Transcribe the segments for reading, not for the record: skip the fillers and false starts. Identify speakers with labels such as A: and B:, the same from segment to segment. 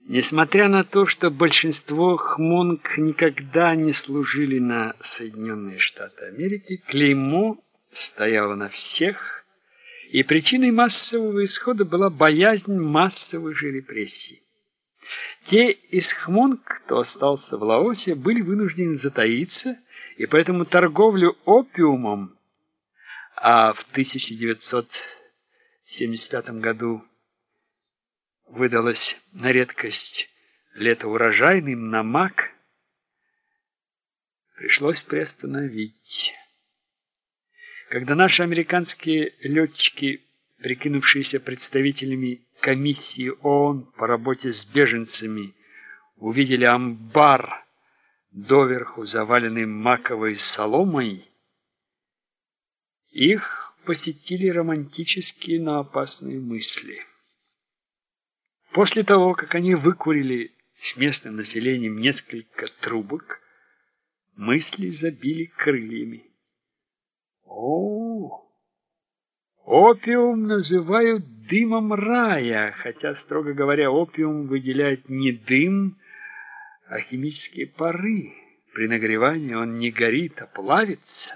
A: Несмотря на то, что большинство хмонг никогда не служили на Соединенные Штаты Америки, клеймо стояло на всех, и причиной массового исхода была боязнь массовых же репрессий. Те из хмонг, кто остался в Лаосе, были вынуждены затаиться, и поэтому торговлю опиумом, а в 1975 году выдалось на редкость лето урожайным на мак, пришлось приостановить. Когда наши американские летчики, прикинувшиеся представителями комиссии ООН по работе с беженцами, увидели амбар, доверху заваленный маковой соломой, их посетили романтические, но опасные мысли. После того, как они выкурили с местным населением несколько трубок, мысли забили крыльями. Опиум называют дымом рая, хотя, строго говоря, опиум выделяет не дым, а химические пары. При нагревании он не горит, а плавится.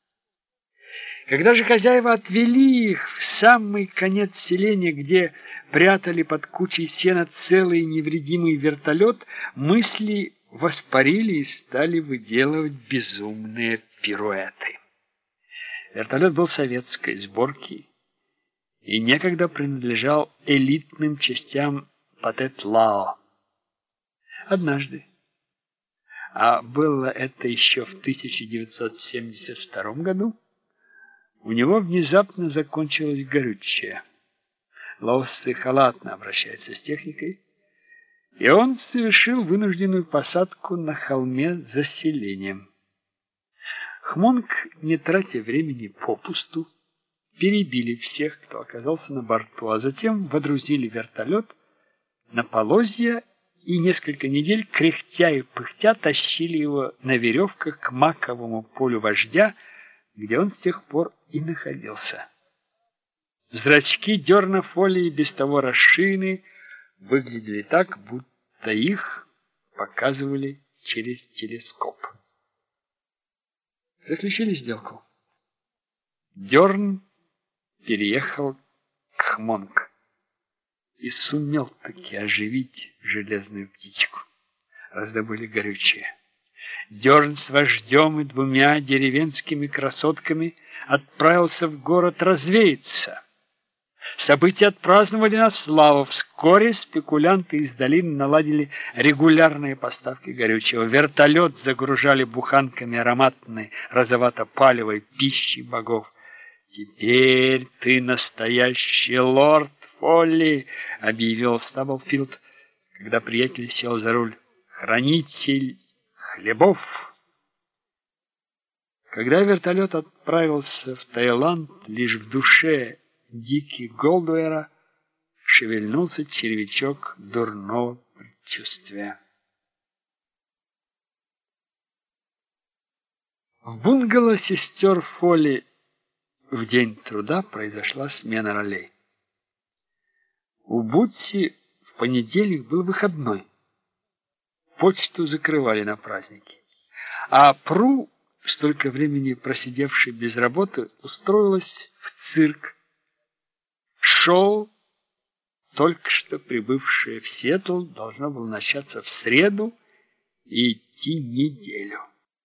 A: Когда же хозяева отвели их в самый конец селения, где прятали под кучей сена целый невредимый вертолет, мысли воспарили и стали выделывать безумные пируэты. Вертолет был советской сборки и некогда принадлежал элитным частям Патет-Лао. Однажды, а было это еще в 1972 году, у него внезапно закончилось горючее. Лаосцы халатно обращаются с техникой, и он совершил вынужденную посадку на холме за селением. Хмонг, не тратя времени попусту, перебили всех, кто оказался на борту, а затем водрузили вертолет на полозья и несколько недель, кряхтя и пыхтя, тащили его на веревках к маковому полю вождя, где он с тех пор и находился. Зрачки дерна фолии, без того расширены, выглядели так, будто их показывали через телескоп. Заключили сделку. Дерн переехал к Хмонг и сумел таки оживить железную птичку. Раздобыли горючее. Дерн с вождем и двумя деревенскими красотками отправился в город развеяться. События отпраздновали на славу. Вскоре спекулянты из долины наладили регулярные поставки горючего. Вертолет загружали буханками ароматной розовато-палевой пищи богов. «Теперь ты настоящий лорд Фолли», — объявил Стаблфилд, когда приятель сел за руль. «Хранитель хлебов». Когда вертолет отправился в Таиланд, лишь в душе Дики Голдуэра шевельнулся червячок дурного предчувствия. В бунгало сестер Фолли в день труда произошла смена ролей. У Бутси в понедельник был выходной. Почту закрывали на праздники. А Пру, столько времени просидевший без работы, устроилась в цирк. Шоу, только что прибывшее в Сиэтл, должно было начаться в среду и идти неделю.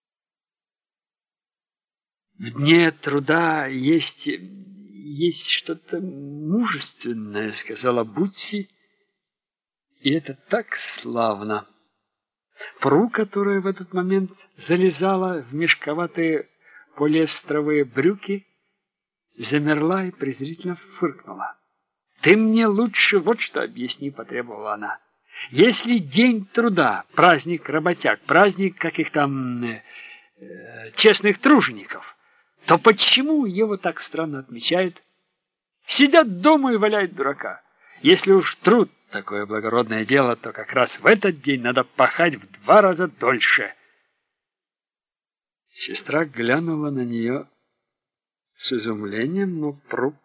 A: В дне труда есть что-то мужественное, сказала Бутси, и это так славно. Пру, которая в этот момент залезала в мешковатые полиэстровые брюки, замерла и презрительно фыркнула. «Ты мне лучше вот что объясни», — потребовала она. «Если день труда, праздник работяг, праздник каких там честных тружеников, то почему его так странно отмечают? Сидят дома и валяют дурака. Если уж труд такое благородное дело, то как раз в этот день надо пахать в 2 раза дольше». Сестра глянула на нее с изумлением, но Пру